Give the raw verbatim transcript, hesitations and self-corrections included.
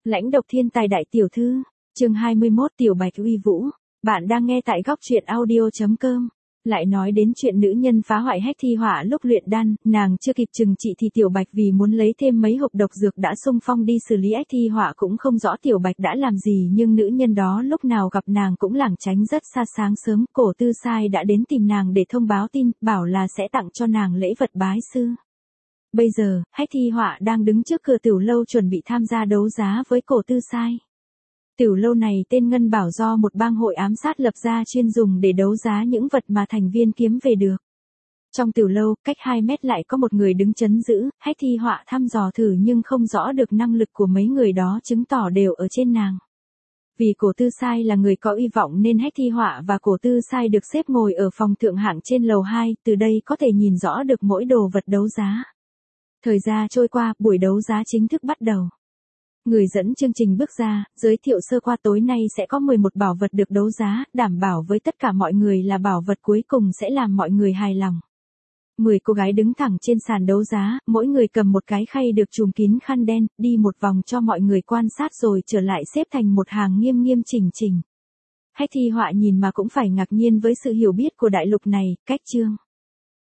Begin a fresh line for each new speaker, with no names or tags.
Lãnh độc thiên tài đại tiểu thư, chương hai mươi mốt Tiểu Bạch uy vũ. Bạn đang nghe tại góc truyện audio chấm com. Lại nói đến chuyện nữ nhân phá hoại hách thi họa lúc luyện đan, nàng chưa kịp trừng trị thì Tiểu Bạch vì muốn lấy thêm mấy hộp độc dược đã xung phong đi xử lý. Hách thi họa cũng không rõ Tiểu Bạch đã làm gì, nhưng nữ nhân đó lúc nào gặp nàng cũng lảng tránh rất xa. Sáng sớm, Cổ Tư Sai đã đến tìm nàng để thông báo tin, bảo là sẽ tặng cho nàng lễ vật bái sư. Bây giờ, hách thi họa đang đứng trước cửa tiểu lâu chuẩn bị tham gia đấu giá với Cổ Tư Sai. Tiểu lâu này tên Ngân Bảo do một bang hội ám sát lập ra chuyên dùng để đấu giá những vật mà thành viên kiếm về được. Trong tiểu lâu, cách hai mét lại có một người đứng trấn giữ, hách thi họa thăm dò thử nhưng không rõ được năng lực của mấy người đó, chứng tỏ đều ở trên nàng. Vì Cổ Tư Sai là người có uy vọng nên hách thi họa và Cổ Tư Sai được xếp ngồi ở phòng thượng hạng trên lầu hai, từ đây có thể nhìn rõ được mỗi đồ vật đấu giá. Thời gian trôi qua, buổi đấu giá chính thức bắt đầu. Người dẫn chương trình bước ra, giới thiệu sơ qua tối nay sẽ có mười một bảo vật được đấu giá, đảm bảo với tất cả mọi người là bảo vật cuối cùng sẽ làm mọi người hài lòng. mười cô gái đứng thẳng trên sàn đấu giá, mỗi người cầm một cái khay được trùm kín khăn đen, đi một vòng cho mọi người quan sát rồi trở lại xếp thành một hàng nghiêm nghiêm chỉnh chỉnh. Hách thi họa nhìn mà cũng phải ngạc nhiên với sự hiểu biết của đại lục này. Cách chương